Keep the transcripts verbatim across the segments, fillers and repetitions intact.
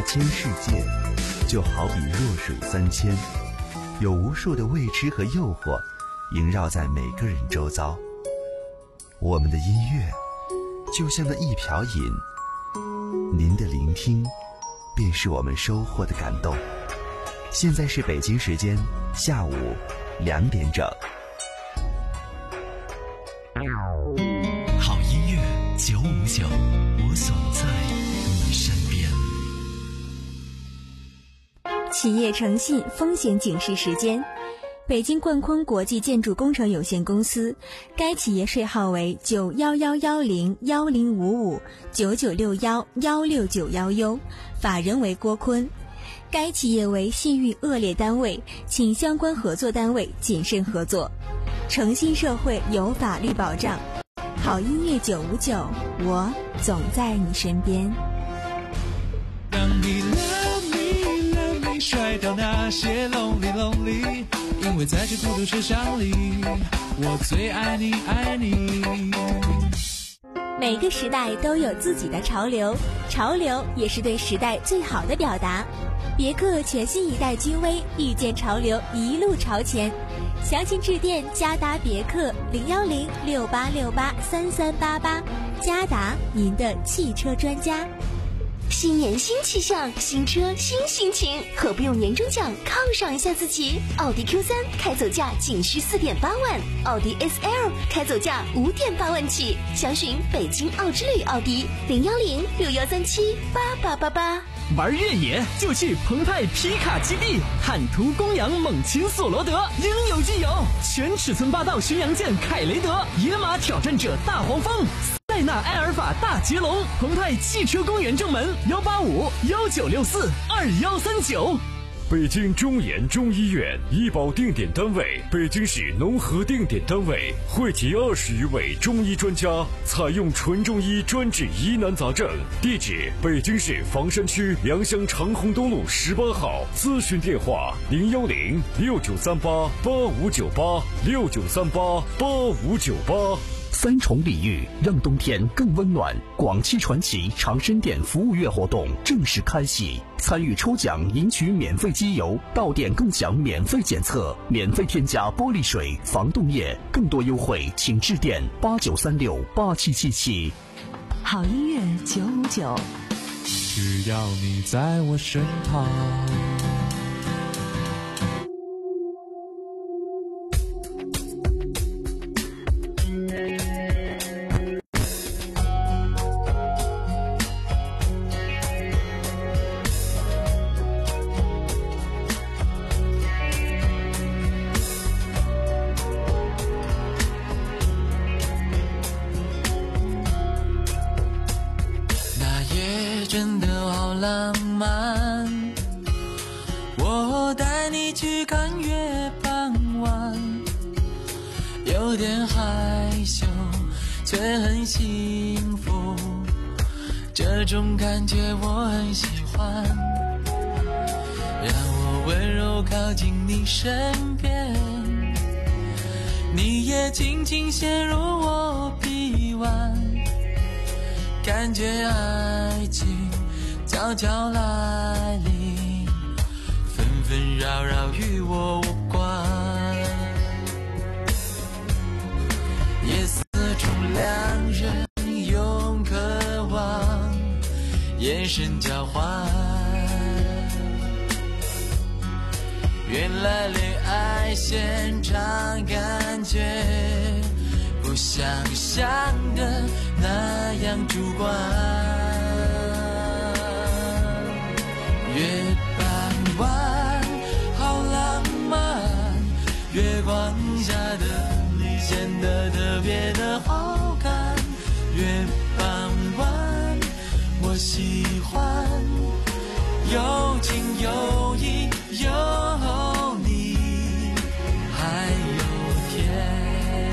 千世界，就好比弱水三千，有无数的未知和诱惑萦绕在每个人周遭。我们的音乐就像那一瓢饮，您的聆听便是我们收获的感动。现在是北京时间下午两点整。 好音乐九五九，我总在你身边。 企业诚信风险警示时间。北京冠坤国际建筑工程有限公司，该企业税号为九幺幺幺零幺零五五九九六幺幺六九幺 U， 法人为郭坤。该企业为信誉恶劣单位，请相关合作单位谨慎合作。诚信社会有法律保障，好音乐九五九，我总在你身边。 让你 love me love me 甩掉那些 lonely lonely， 因为在这孤独车厢里，我最爱你爱你。 每个时代都有自己的潮流，潮流也是对时代最好的表达。别克全新一代君威，遇见潮流，一路朝前。详情致电嘉达别克零幺零六八六八三三八八，嘉达您的汽车专家。 新年新气象，新车新心情，何不用年终奖犒赏一下自己？奥迪 Q 三 开走价仅需四点八万，奥迪 S L 开走价五点八万起。详询北京奥之旅奥迪零幺零六幺三七八八八八。 玩越野就去澎湃皮卡基地，汉途、公羊、猛禽、索罗德应有尽有，全尺寸霸道巡洋舰凯雷德，野马挑战者大黄蜂，塞纳埃尔法大捷龙，澎湃汽车公园正门幺八五幺九六四二幺三九。 北京中研中医院医保定点单位，北京市农合定点单位，汇集二十余位中医专家，采用纯中医专治疑难杂症。地址：北京市房山区良乡长虹东路十八号。咨询电话：零幺零六九三八八五九八六九三八八五九八。 三重礼遇，让冬天更温暖。广汽传祺长生店服务月活动正式开启，参与抽奖赢取免费机油，到店更享免费检测，免费添加玻璃水、防冻液，更多优惠请致电八九三六八七七七。 好音乐九五九， 只要你在我身旁。真的好浪漫，我带你去看月傍晚，有点害羞却很幸福，这种感觉我很喜欢，让我温柔靠近你身边，你也轻轻陷入我臂弯，感觉爱情悄悄来临，纷纷扰扰与我无关，夜色中两人用渴望眼神交换，原来恋爱现场感觉不像想的那样主观。月傍晚好浪漫，月光下的你显得特别的好看。月傍晚我喜欢，有情有义有你还有天。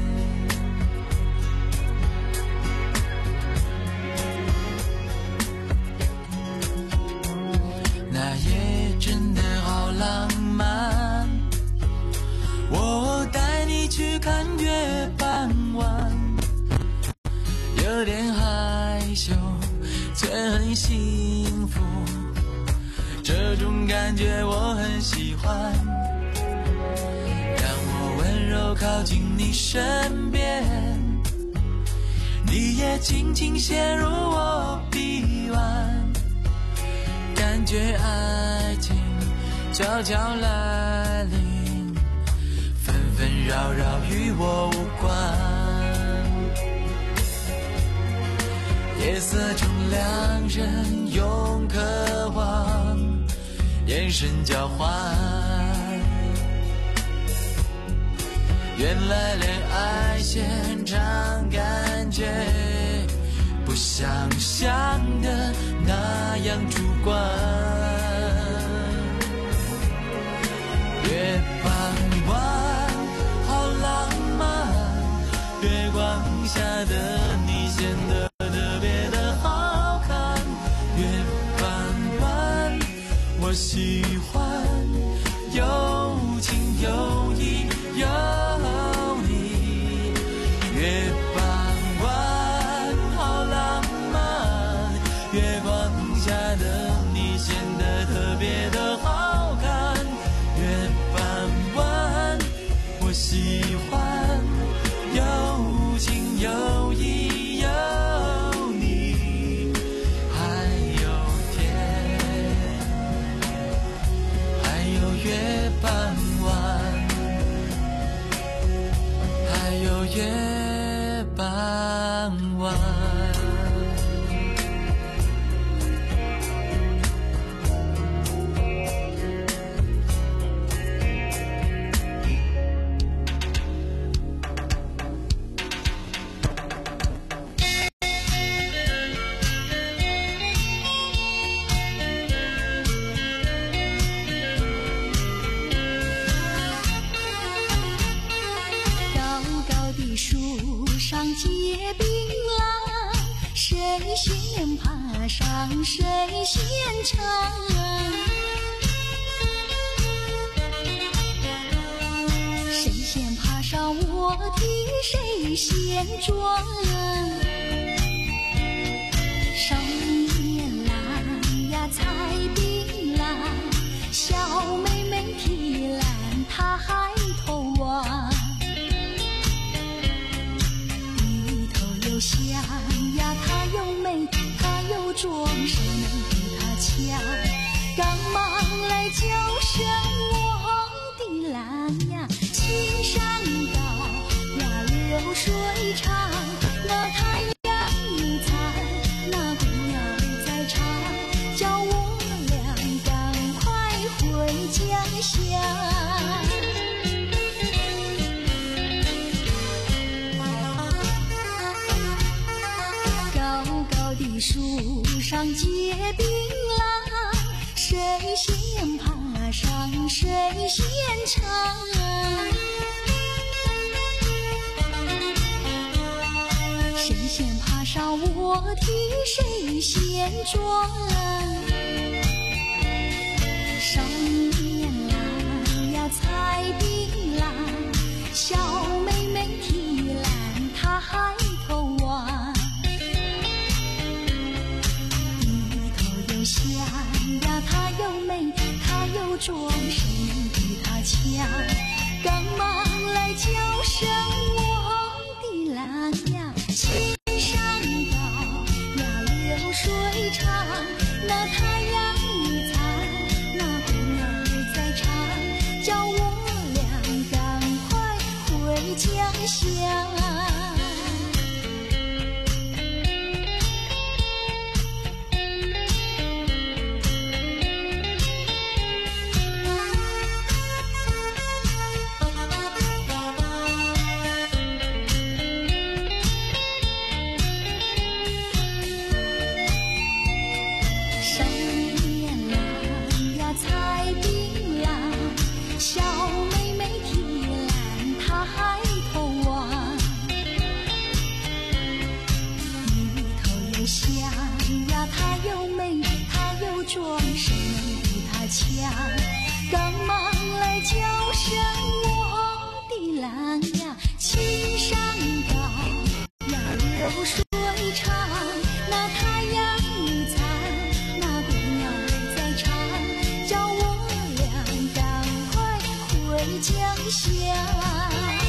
那夜真的好浪漫，我带你去看月傍晚，有点害羞却很喜感觉我很喜欢，让我温柔靠近你身边，你也轻轻陷入我臂弯，感觉爱情悄悄来临，纷纷扰扰与我无关。夜色中两人用渴望眼神交换，原来恋爱现场感觉不像想的那样主观。月傍晚好浪漫，月光下的你显得特别的好看。月傍晚我喜欢有情有义有你，月傍晚好浪漫，月光下的你显得特别的好看。月傍晚我喜欢有情有义有你，还有天，还有月傍晚，还有月傍晚。 结槟榔，谁先爬上谁先尝。谁先爬上我的谁先撞。少年郎呀采槟榔，小妹妹提篮抬头望。香呀，它又美，它又壮，谁能比它强？赶忙来叫声我的郎呀，青山高呀，流水长，那太阳已残，那姑娘在唱，叫我俩赶快回家乡。树上结槟榔，谁先爬上谁先尝。谁先爬上我的谁先撞。少年郎呀采槟榔，小妹妹提篮抬头望。香呀，它又美，它又壮，谁能比它强？赶忙来叫声我的郎呀，青山高呀，流水长，那太阳已残，那姑娘在唱，叫我俩赶快回家乡。赶忙来叫声我的郎呀，青山高呀，流水长，那太阳已残，那姑娘在唱，叫我下。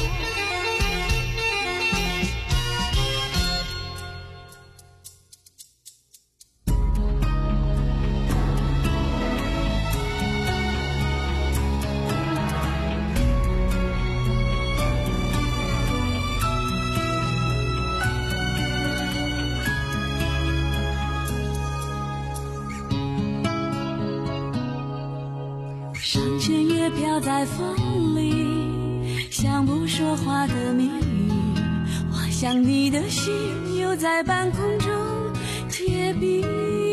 上弦月飘在风里，像不说话的谜语。我想你的心又在半空中结冰。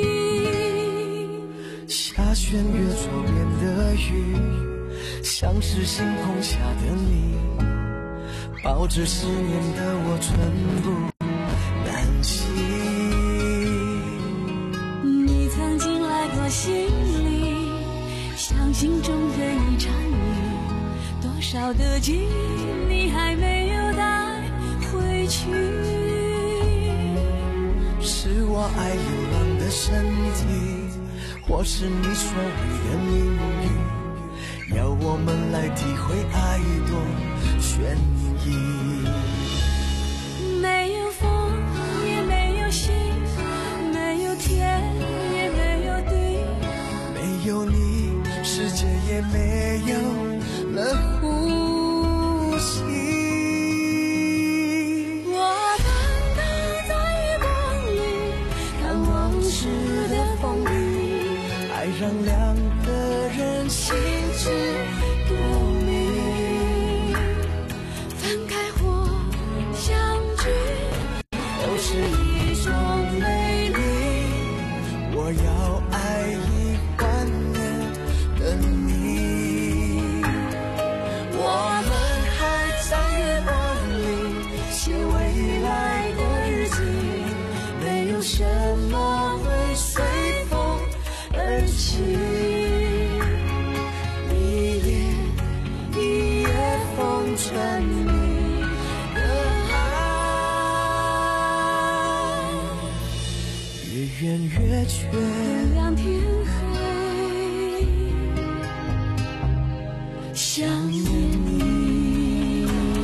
下弦月左边的雨，像是星空下的你，抱着思念的我寸步难行。 你曾经来过心里，像心中的一场雨，多少的记忆你还没有带回去。 是我爱流浪的身体，或是你所谓的命运，要我们来体会爱多悬疑。 没有风，也没有星，没有天，也没有地， 没有你，世界也没有了呼吸。 我单靠在月光里，看往事的风雨， 爱让两个人心知肚明， 分开或相聚， 都是一种美丽。我要爱一万年的你，我们还在月光里写未来的日记，没有什么会随风而起。一夜一夜风传你的爱，越远越缺， 月亮天黑，想念你。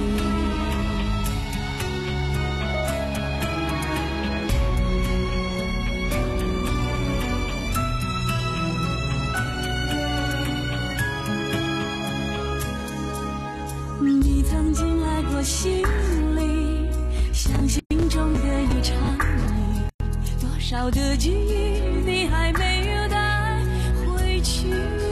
你曾经来过心里，像心中的一场雨，多少的记忆你还没有带回去。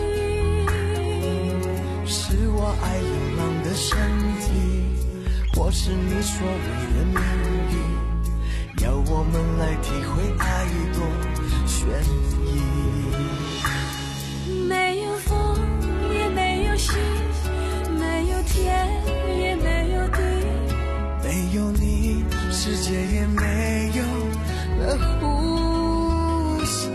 是我爱流浪的身体，或是你所谓的命运，要我们来体会爱多悬疑。 没有风，也没有星，没有天，也没有地， 没有你，世界也没有了呼吸。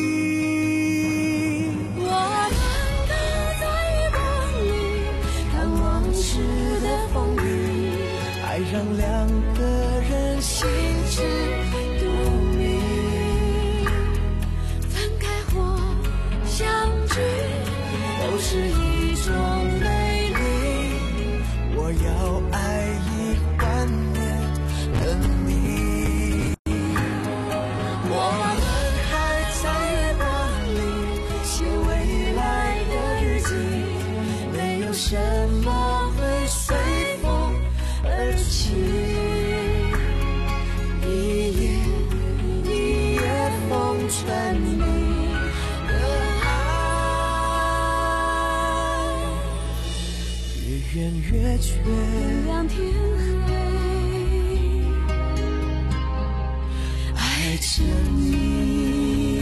我单靠在月光里，看往事的风雨， 爱让两个人心知肚明， 分开或相聚， 都是一种美丽。我要爱一万年的你，我们还在月光里写未来的日记，没有什么会随风而起。一夜一夜风传你的爱，越远越缺， 月亮天黑， 爱着你。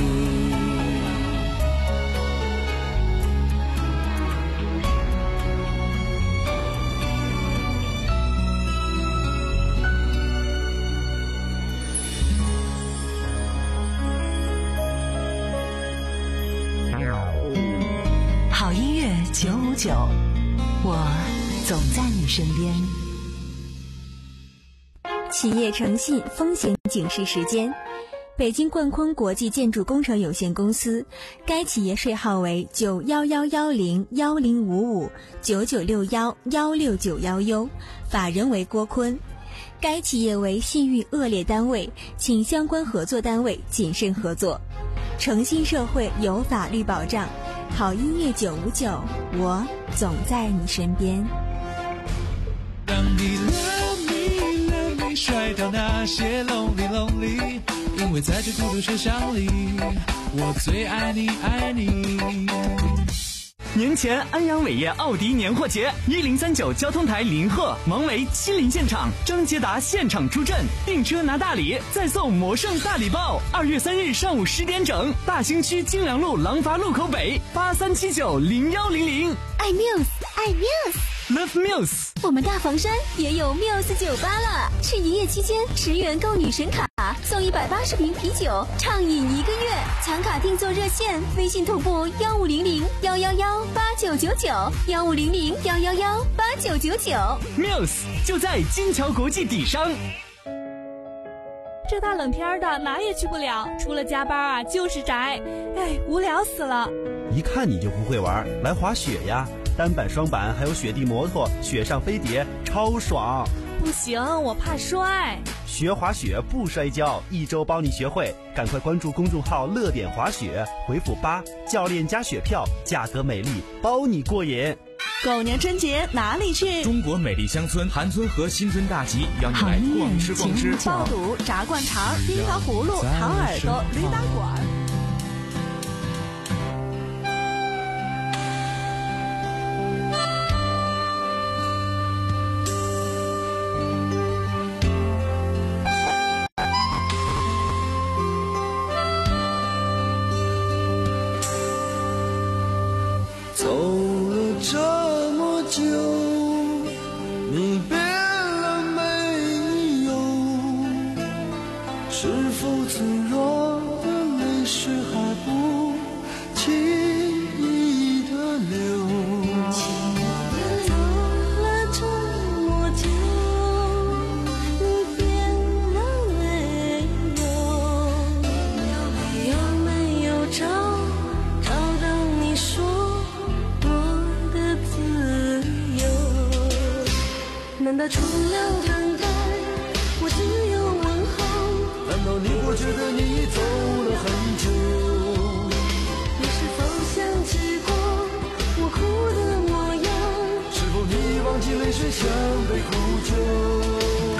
好音乐九五九，我总在你身边。 企业诚信风险警示时间， 北京冠坤国际建筑工程有限公司，该企业税号为九幺幺幺零幺零五五九九六幺幺六九幺 U， 法人为郭坤。该企业为信誉恶劣单位，请相关合作单位谨慎合作。诚信社会有法律保障，好音乐九五九，我总在你身边。 让你 love me love me 甩掉那些 lonely lonely， 因为在这孤独车厢里，我最爱你爱你。 年前安阳伟业奥迪年货节，一零三九交通台林鹤、王维亲临现场，张捷达现场出阵，订车拿大礼，再送魔圣大礼包。二月三日上午十点整，大兴区金良路廊坊路口北八三七九零幺零零。 爱 Muse， 爱 Muse。Love Muse， 我们大房山也有 Muse 酒吧了。是营业期间十元购女神卡送一百八十瓶啤酒，畅饮一个月。抢卡订座热线：微信同步幺五零零幺幺幺八九九九幺五零零幺幺幺八九九九。 Muse 就在金桥国际底商。 这大冷天的哪也去不了，除了加班啊就是宅，哎，无聊死了。 一看你就不会玩，来滑雪呀！单板、双板还有雪地摩托，雪上飞碟，超爽！ 不行，我怕摔。 学滑雪不摔跤，一周帮你学会。赶快关注公众号“乐点滑雪”，回复八，教练加雪票，价格美丽，包你过瘾。 狗年春节哪里去？ 中国美丽乡村韩村和新村大集邀你来逛吃逛吃， 爆肚、炸灌肠、冰糖葫芦、糖耳朵、驴打滚。 难道除了等待，我只有问候？难道你不觉得你走了很久？你是否想起过我哭的模样？是否你忘记泪水像杯苦酒？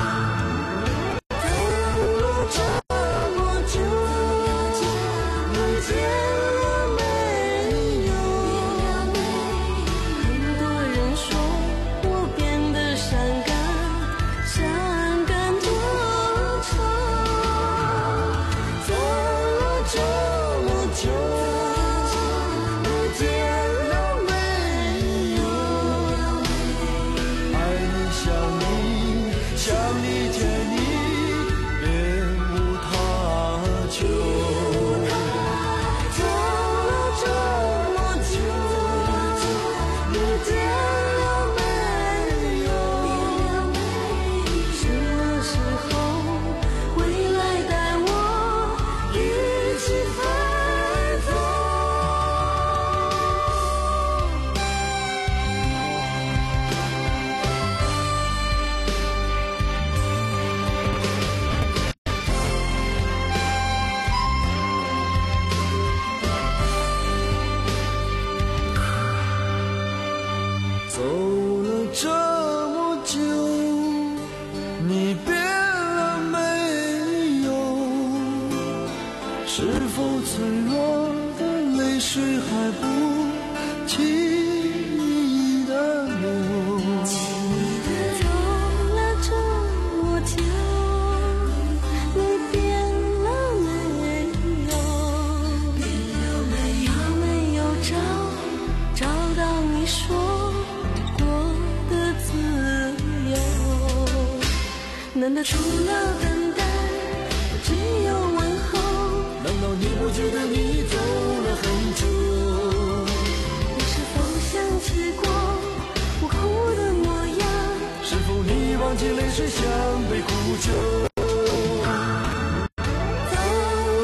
难道除了等待，我只有问候？难道你不觉得你走了很久？你是否想起过我哭的模样？是否你忘记泪水像杯苦酒？走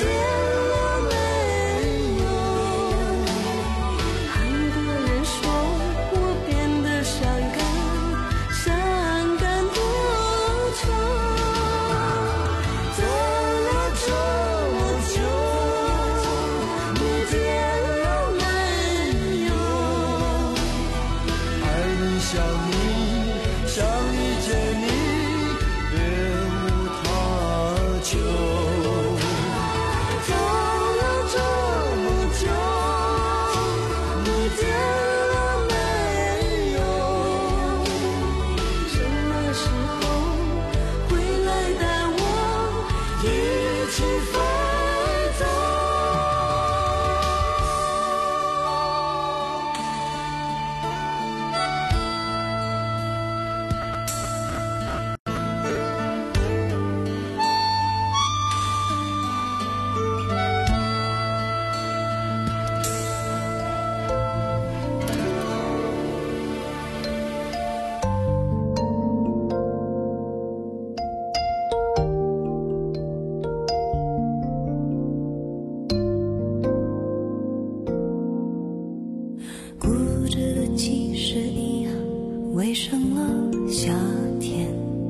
围上了夏天，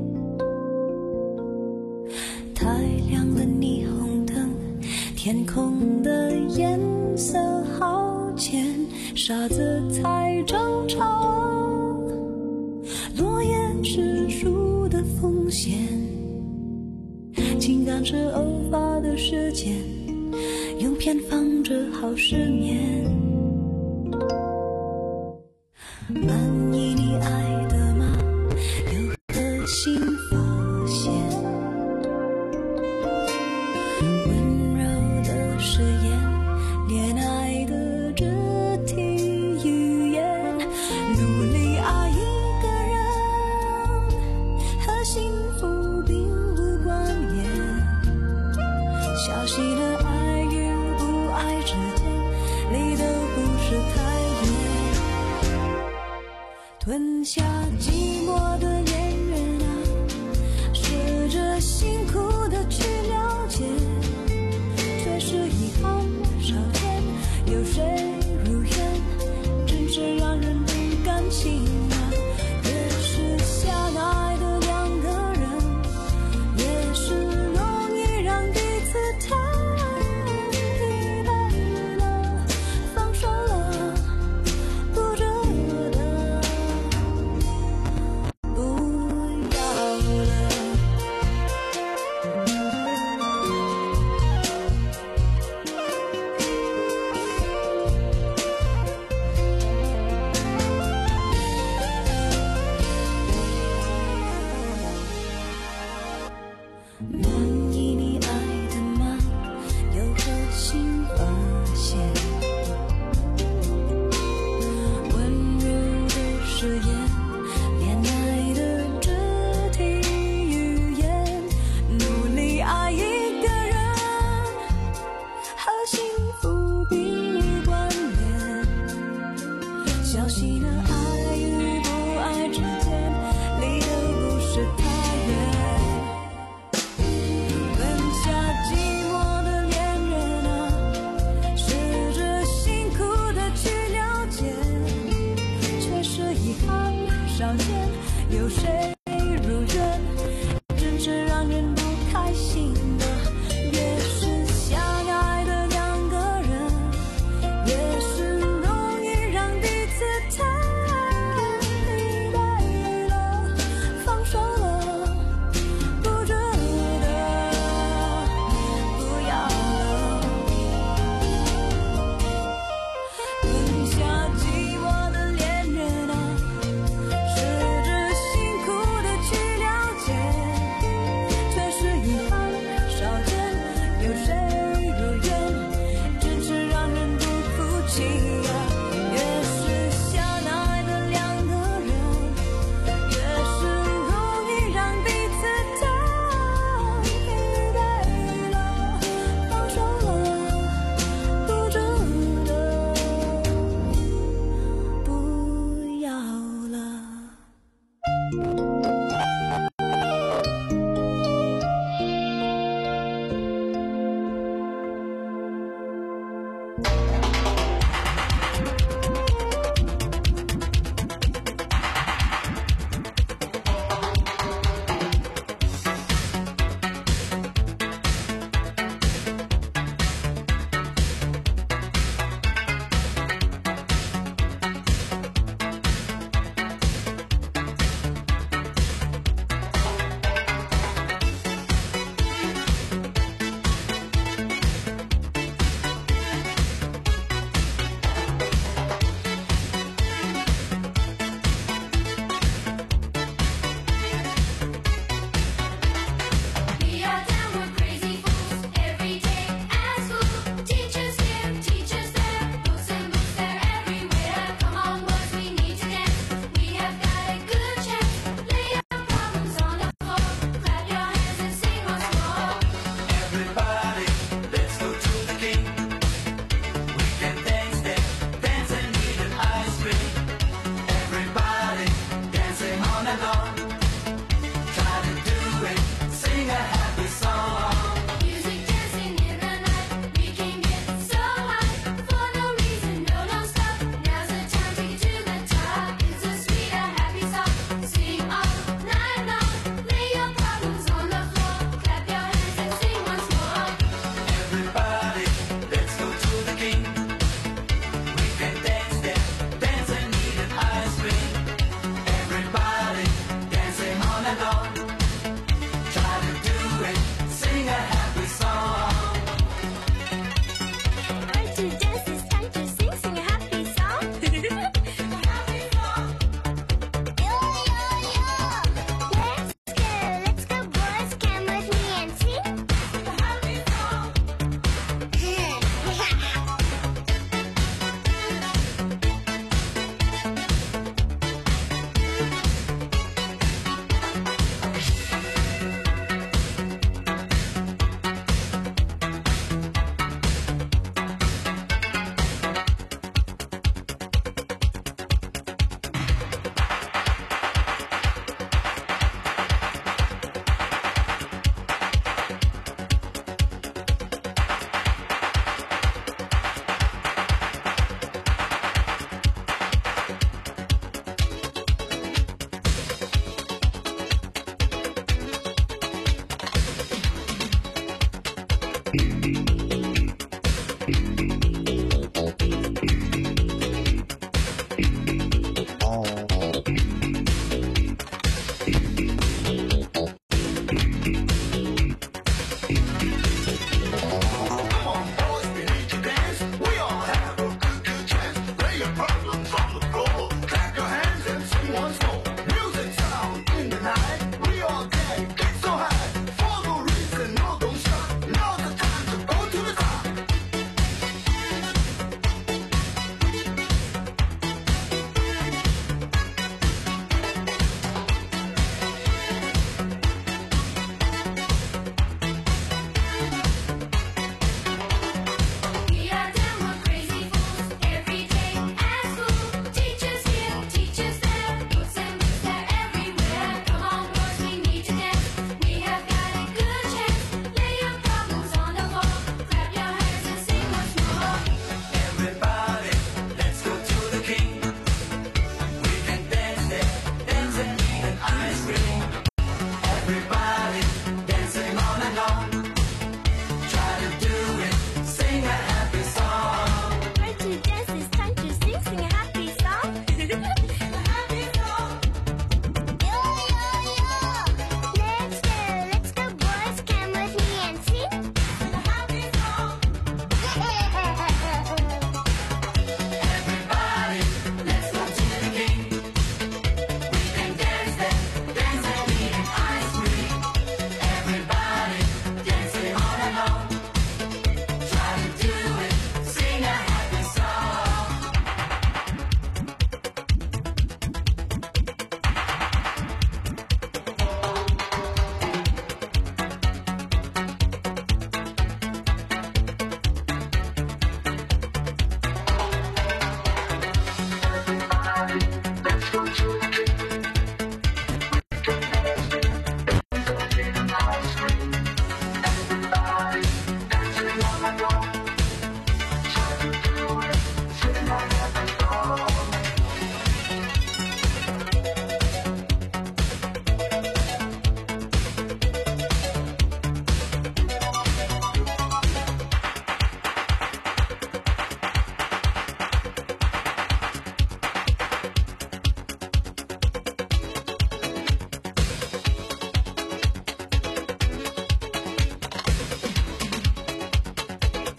太亮了霓虹灯，天空的颜色好浅，傻子才争吵，落叶是树的风险，情感是偶发的事件，用偏方治好失眠。满意你爱的吗？有颗心发现，温柔的誓言，恋爱的肢体语言，努力爱一个人和幸福并无关联，小溪的爱与不爱之间离得不是太吞下寂寞的恋人啊，试着辛苦的去了解，却是遗憾少见，有谁如愿，真是让人不甘心啊。越是相爱的两个人，越是容易让彼此太疲惫了，放手了不值得。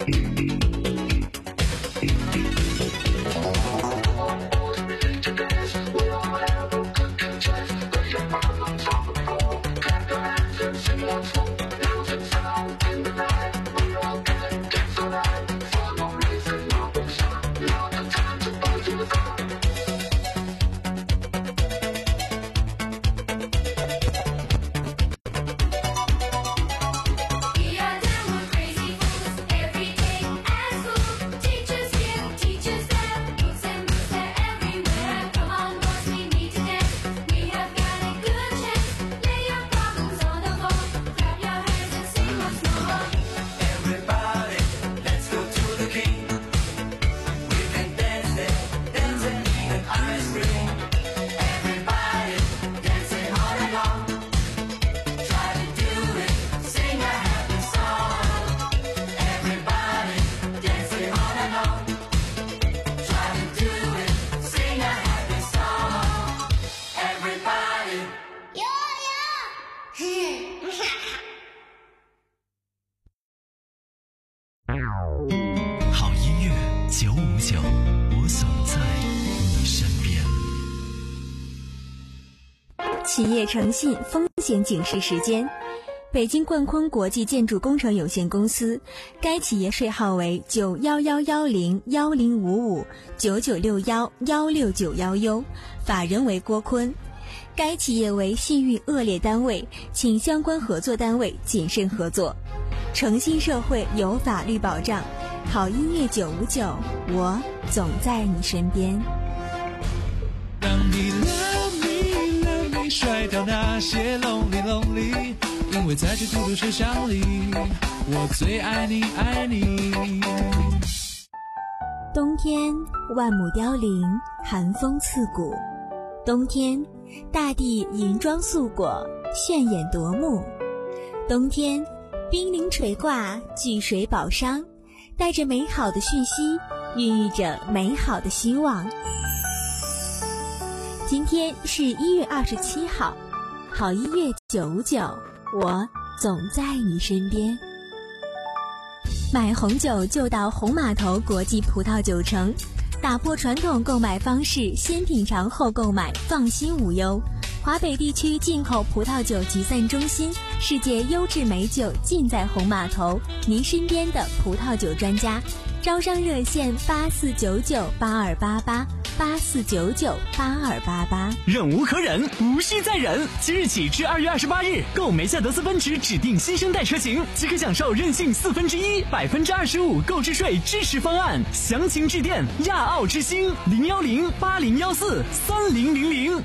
好音乐九五九，我总在你身边。 企业诚信风险警示时间：北京冠坤国际建筑工程有限公司，该企业税号为九幺幺幺零幺零五五九九六幺幺六九幺 U， 法人为郭坤。该企业为信誉恶劣单位，请相关合作单位谨慎合作。诚信社会有法律保障，好音乐九五九，我总在你身边。 当你 love me love me 甩掉那些 lonely lonely， 因为在这孤独世上里，我最爱你爱你。 冬天万亩凋零，寒风刺骨。冬天大地银装素裹，炫眼夺目。冬天冰凌垂挂，聚水宝商，带着美好的讯息，孕育着美好的希望。今天是一月二十七号，好音乐九五九，我总在你身边。买红酒就到红码头国际葡萄酒城，打破传统购买方式，先品尝后购买，放心无忧。华北地区进口葡萄酒集散中心，世界优质美酒尽在红码头，您身边的葡萄酒专家。招商热线八四九九八二八八八四九九八二八八。 忍无可忍，无需再忍。即日起至二月二十八日，购梅赛德斯奔驰指定新生代车型，即可享受任性四分之一百分之二十五购置税支持方案。详情致电亚奥之星零幺零八零幺四三零零零。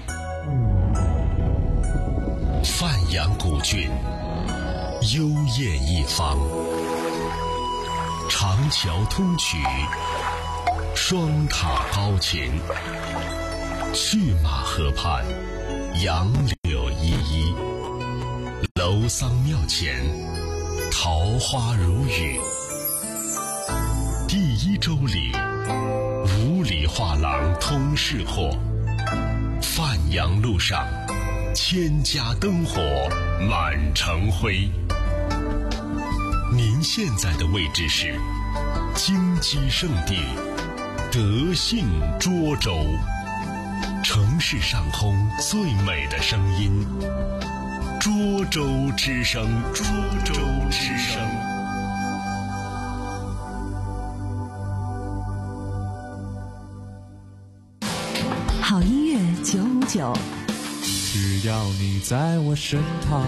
范阳古郡，幽艳一方，长桥通衢，双塔高琴，去马河畔，杨柳依依，楼桑庙前，桃花如雨。第一周里，五里画廊通市货，范阳路上，千家灯火满城辉。您现在的位置是金鸡圣地德信涿州，城市上空最美的声音，涿州之声，涿州之声。 好音乐九五九， 只要你在我身旁。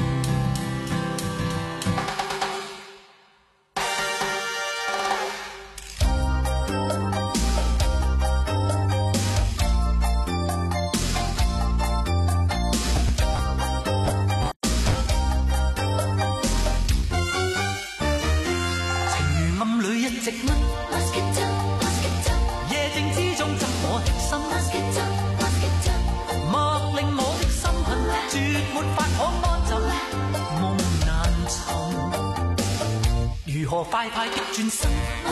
如何快快的轉身，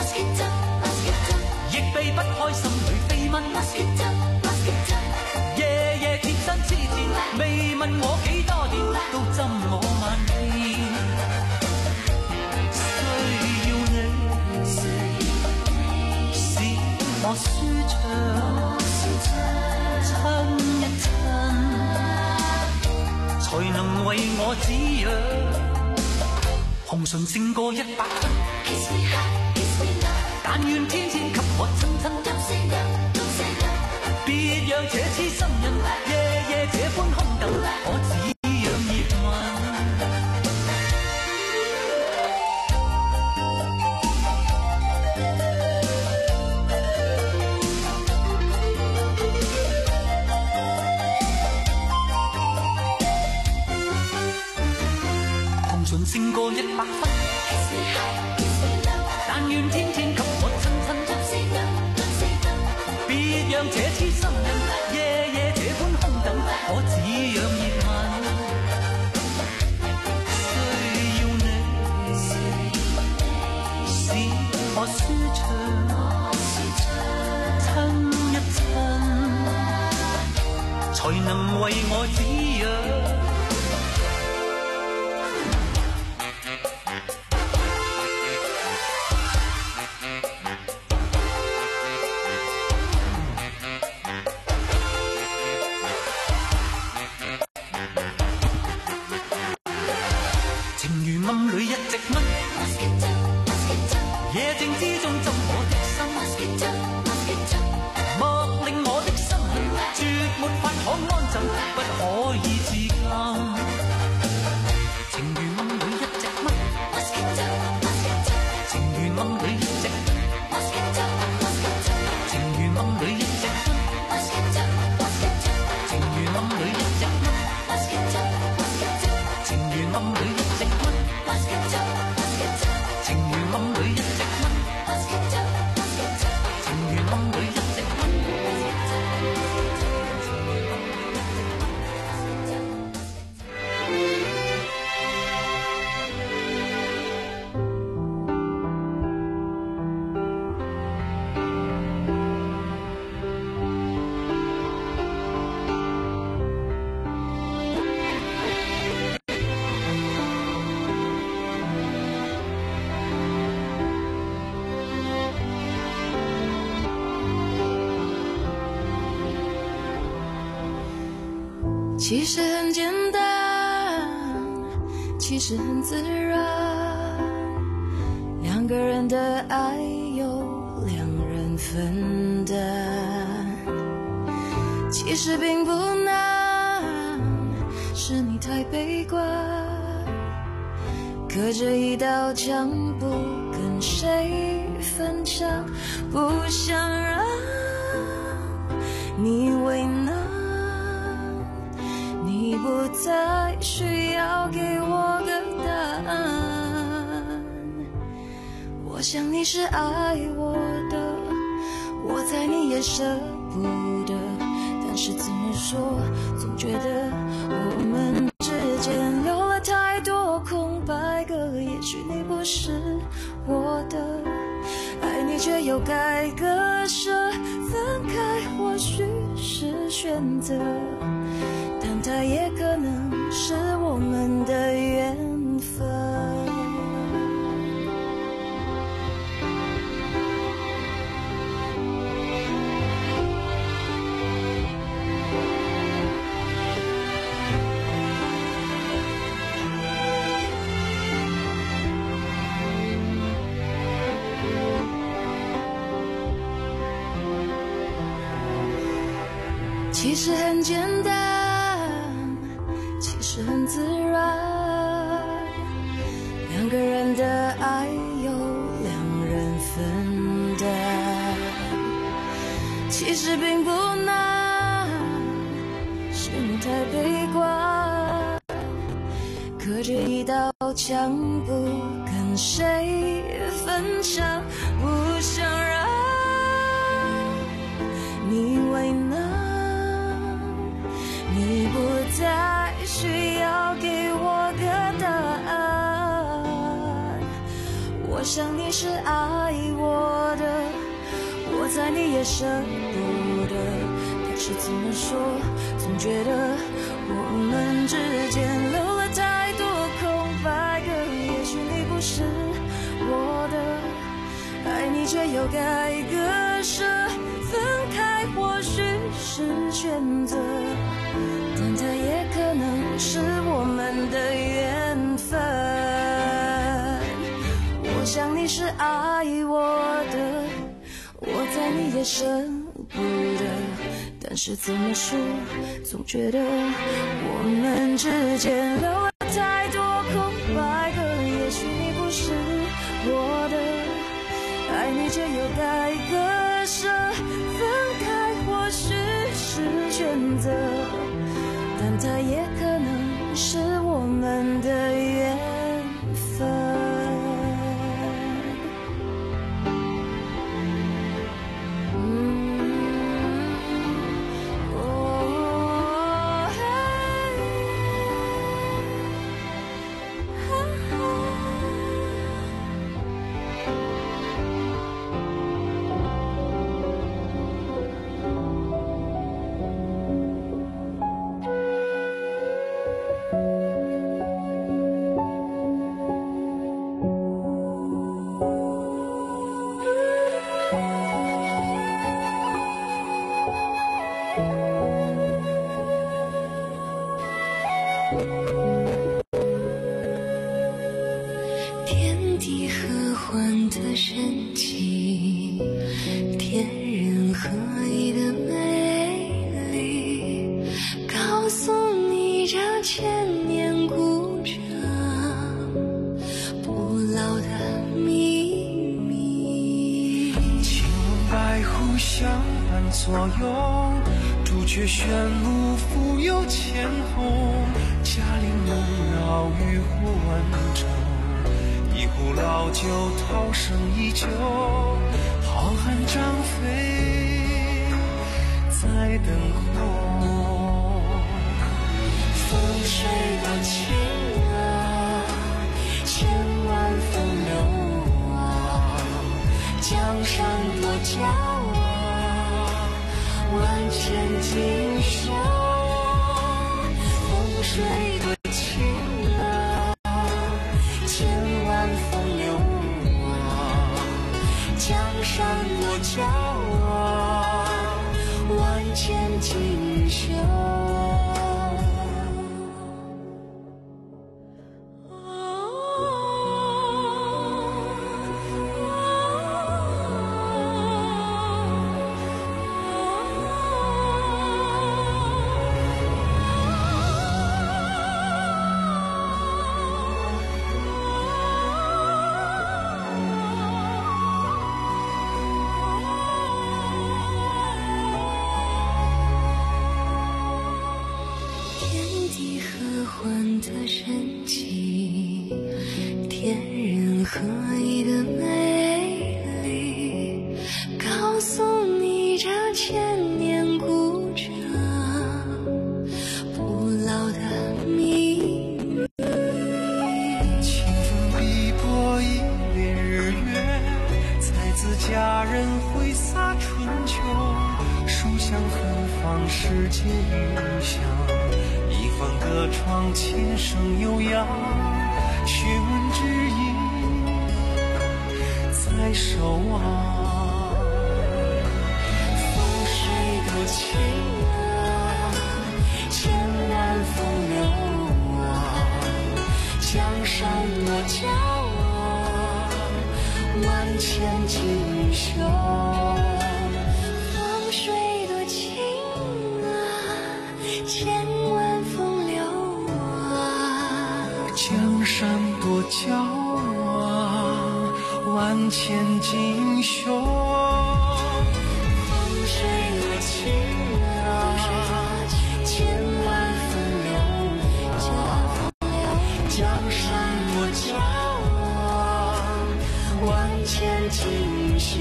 亦避不開心裏飛蚊，夜夜貼身痴纏，未問我幾多年，都針我萬遍。需要你， 舒暢，親一親，才能為我滋養。紅唇勝過一百分，但願天天給我親親。別讓這痴心人夜夜這般空等，我只讓熱吻。紅唇勝過一百分，但願天天給我親親。別讓這痴心人夜夜這般空等，我只讓熱吻。需要你使我舒暢，親一親，才能為我滋養。 其实很简单，其实很自然，两个人的爱由两人分担，其实并不难，是你太悲观，隔着一道墙不跟谁分享，不想让你为难，你不再需要给我个答案。我想你是爱我的，我猜你也舍不得，但是怎么说，总觉得我们之间留了太多空白格，也许你不是我的，爱你却又该割舍，分开或许是选择，但它也可能是我们的缘分。其实很简单，其实很自然，两个人的爱由两人分担，其实并不难，是你太悲观，隔着一道墙不跟谁分享，不想让你为难，你不再需要给我个答案。我想你是爱我的，我猜你也舍不得，但是怎么说，总觉得我们之间留了太多空白格，也许你不是我的，爱你却又该割舍， 分开或许是选择，但它也可能是我们的缘分。我想你是爱我的，我猜你也舍不得，但是怎么说，总觉得我们之间留了太多空白格。也许你不是我的，爱你就有该割舍。分开或许是选择，但它也可能是我们的缘分。天地合欢的神奇，天人合一的美丽，告诉你这千年古城不老的秘密。 青龙白虎相伴左右，朱雀玄武福有千红，嘉陵梦绕渔火万州，一壶老酒涛声依旧，浩瀚张飞在等候。 风水多情啊，千万风流啊，江山多娇啊，万千锦绣。风水多情啊，千万风流啊，江山多娇啊，万千锦绣。的神奇，天人合一的美丽，告诉你这千年古城不老的秘密。 清风碧波一帘日月，才子佳人挥洒春秋，书香芬芳世间异香，一方歌窗琴声悠扬，学问之音在守望。 风水多情啊，千万风流啊，江山多娇啊，万千锦绣。风水多情啊，千万风流啊， 江山多娇啊，万千锦绣。 风水多情啊，千万风流啊，江山多娇啊，万千锦绣。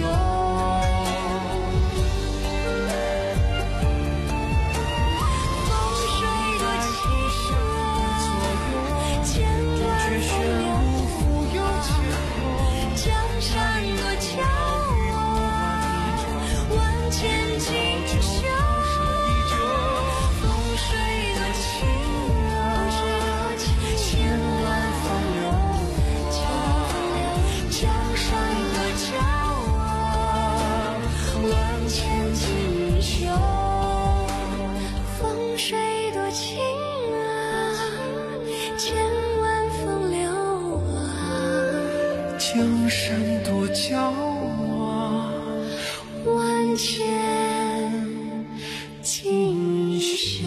山多娇啊，万千锦绣。 闪躲骄傲， 万千锦绣。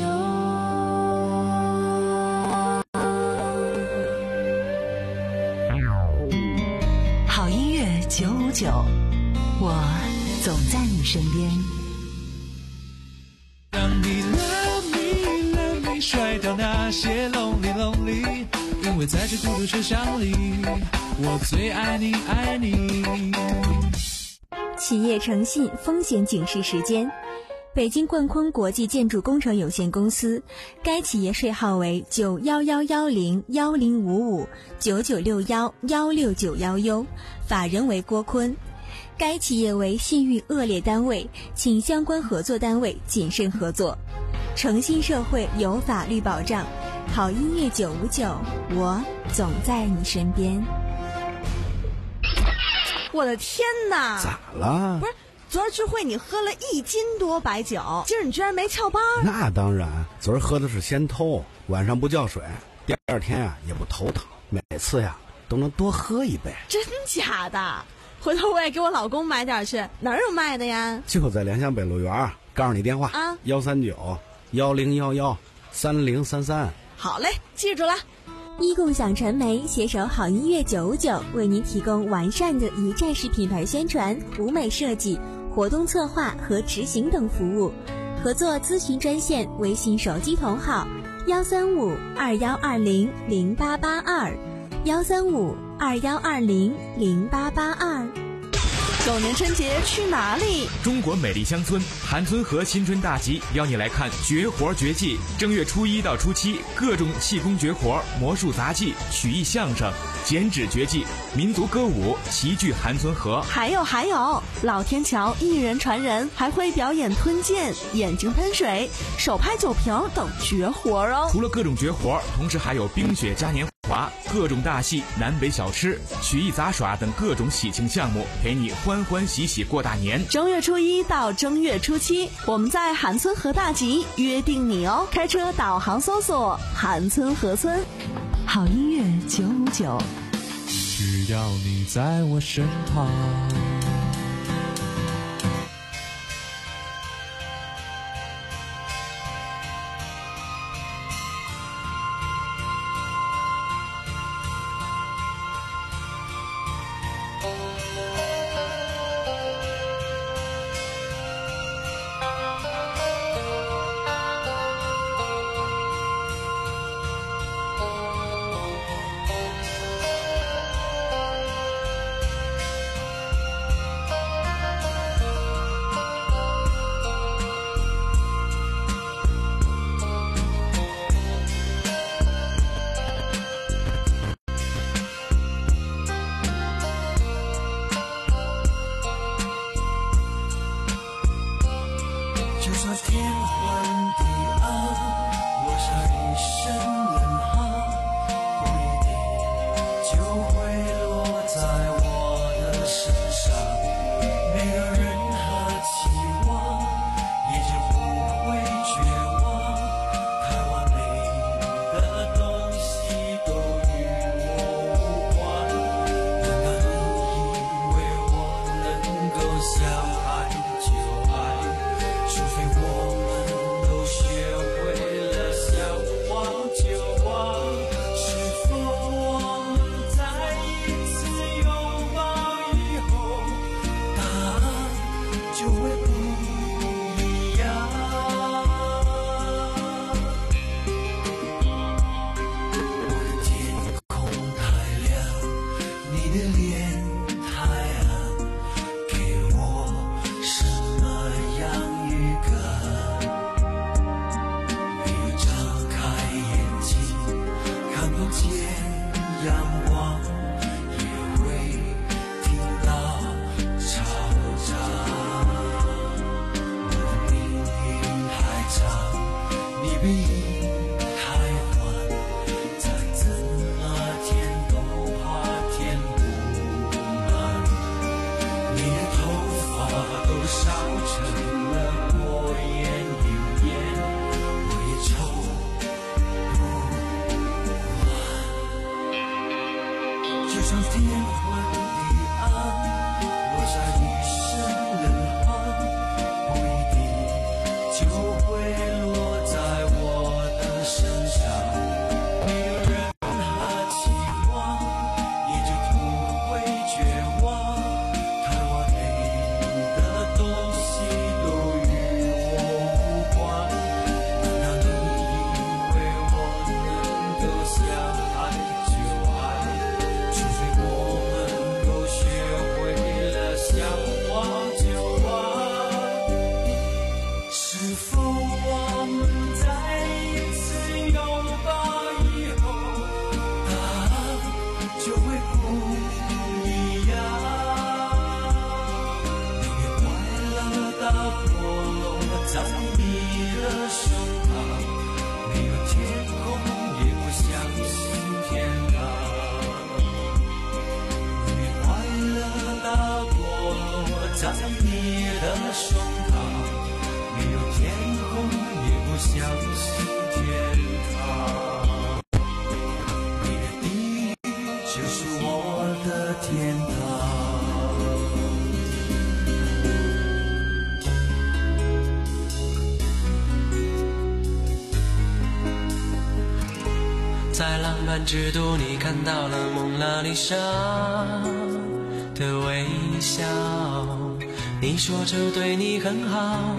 好音乐九五九，我总在你身边。 让你 love me love me 甩掉那些 lonely lonely， 因为在这孤独车厢里，我最爱你爱你。 企业诚信风险警示时间。北京冠坤国际建筑工程有限公司，该企业税号为九幺幺幺零幺零五五九九六幺幺六九幺 U， 法人为郭坤。该企业为信誉恶劣单位，请相关合作单位谨慎合作。诚信社会有法律保障，好音乐九五九，我总在你身边。 我的天哪！ 咋了？ 不是。昨儿聚会你喝了一斤多白酒，今儿你居然没翘班？ 那当然，昨儿喝的是仙偷，晚上不叫水，第二天呀、啊、也不头疼，每次呀都能多喝一杯。 真假的？回头我也给我老公买点去，哪儿有卖的呀？ 就在联想北路园，告诉你电话啊，幺三九幺零幺幺三零三三。 好嘞，记住了。 一共享传媒携手好音乐九五九，为您提供完善的一站式品牌宣传、舞美设计、活动策划和执行等服务。合作咨询专线：微信手机同号幺三五二幺二零零八八二，幺三五二幺二零零八八二。 狗年春节去哪里？ 中国美丽乡村韩村河新春大集邀你来看绝活绝技。正月初一到初七，各种气功绝活、魔术杂技、曲艺相声、剪纸绝技、民族歌舞齐聚韩村河。 还有还有，老天桥一人传人还会表演吞剑、眼睛喷水、手拍酒瓶等绝活哦。 除了各种绝活，同时还有冰雪嘉年华、各种大戏、南北小吃、曲艺杂耍等各种喜庆项目，陪你欢欢喜喜过大年。 正月初一到正月初七，我们在韩村河大集约定你哦。开车导航搜索韩村河村。 好音乐九五九， 只要你在我身旁。 就算天昏地暗，落下一身冷汗，不一定就会落在我的身上。每个人和期望，也就不会绝望。太完美的东西都与我无关。难道你以为我能够想爱就爱？除非我们都学会了想忘就忘，是否我们在一次拥抱以后的胸膛，没有天空，也不相信天堂。你的地就是我的天堂。 在浪漫之都，你看到了蒙娜丽莎的微笑，你说这对你很好。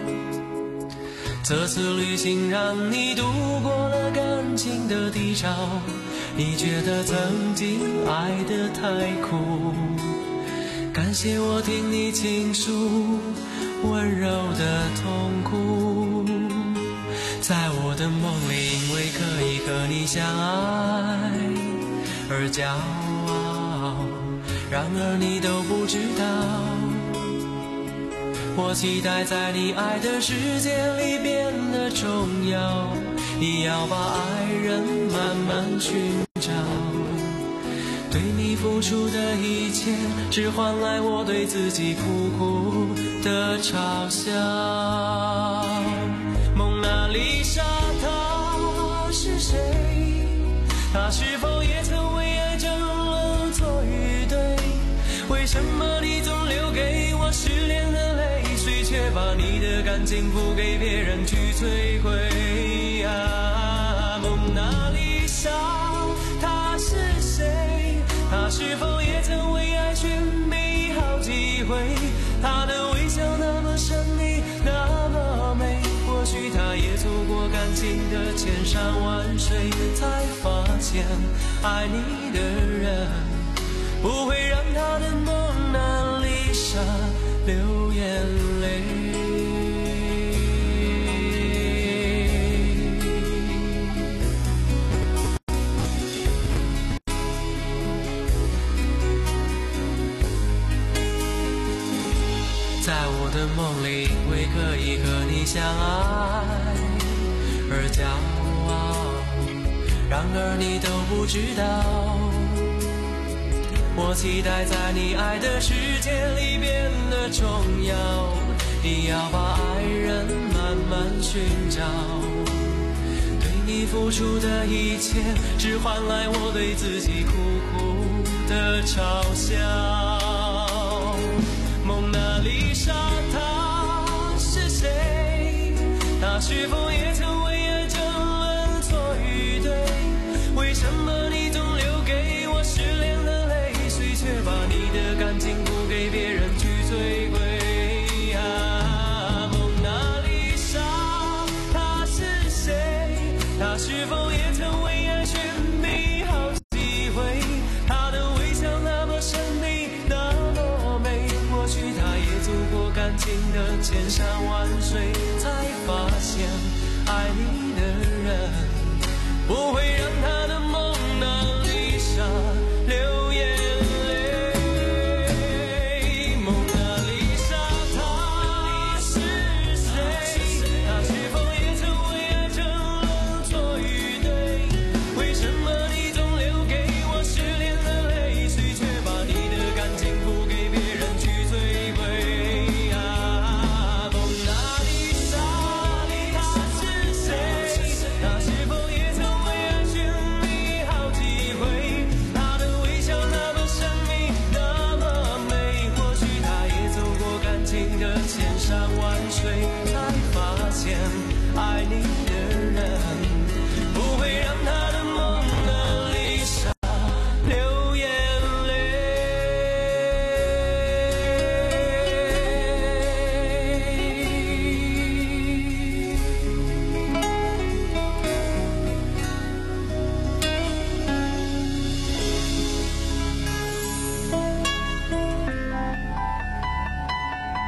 这次旅行让你度过了感情的低潮，你觉得曾经爱得太苦，感谢我听你倾诉温柔的痛苦。在我的梦里，因为可以和你相爱而骄傲，然而你都不知道，我期待在你爱的世界里变得重要，你要把爱人慢慢寻找，对你付出的一切只换来我对自己苦苦的嘲笑。蒙娜丽莎她是谁？她是否也曾为爱争论错与对？为什么你总留给我失恋的泪水，却把你的感情付给别人去摧毁啊？蒙娜丽莎她是谁？她是否也曾为爱寻觅好几回？她的微笑那么神秘，那么美，或许她也走过感情的千山万水，才发现爱你的人不会让她的蒙娜丽莎流眼泪。在我的梦里，因为可以和你相爱而骄傲，然而你都不知道，我期待在你爱的世界里变得重要，你要把爱人慢慢寻找，对你付出的一切只换来我对自己苦苦的嘲笑。蒙娜丽莎她是谁？她是否也曾为爱争论错与对？为什么你总留给我失恋的泪水，却把你的感情付给别人去摧毁啊？蒙娜丽莎她是谁？她是否也曾为爱寻觅好几回？她的微笑那么神秘，那么美，或许她也走过感情的千山万水，才发现爱你的人不会让她的蒙娜丽莎流眼泪。蒙娜丽莎她是谁？她是否也曾为爱争论错与对？为什么你总留给我失恋的泪水，却把你的感情付给别人去摧毁啊？蒙娜丽莎她是谁？她是否也曾为爱寻觅好几回？她的微笑那么神秘，那么美，或许她也走过感情的千山万水，才发现爱你的人不会让她的蒙娜丽莎流眼泪。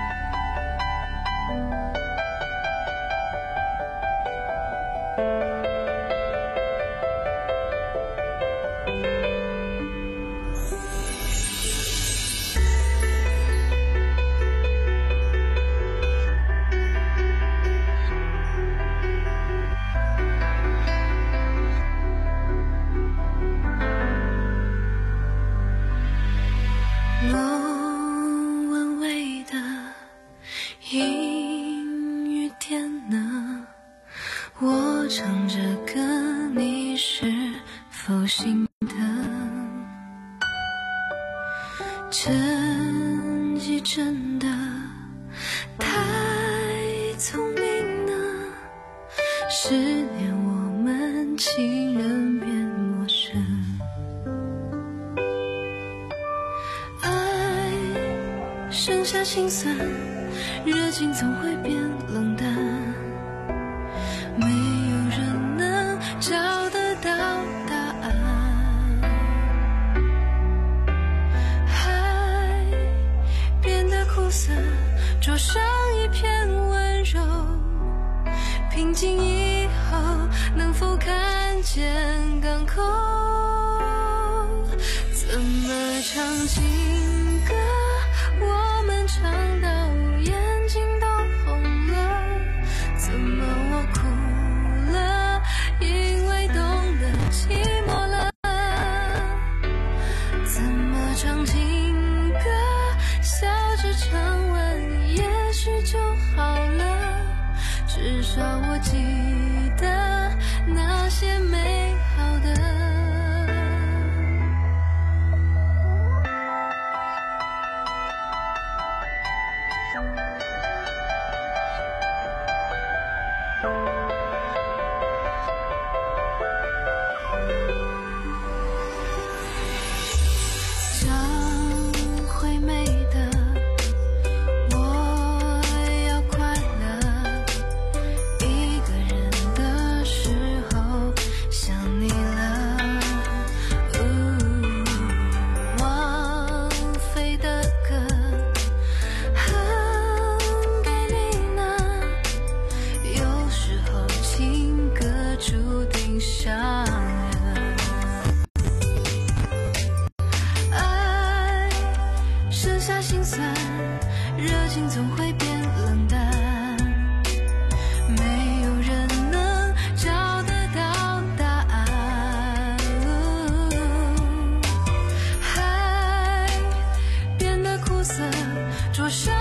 Thank you. 阴雨天呢，我唱着歌，你是否心疼？真迹真的太聪明呢，十年我们情人变陌生。爱剩下心酸，热情总会变冷淡，没有人能找得到答案。海变得苦涩，灼伤一片温柔，平静以后能否看见港口？怎么唱情歌，我们唱到眼睛都红了，怎么我哭了，因为懂得寂寞了。怎么唱情歌，笑着唱完也许就好了，至少我记得那些美好的。灼伤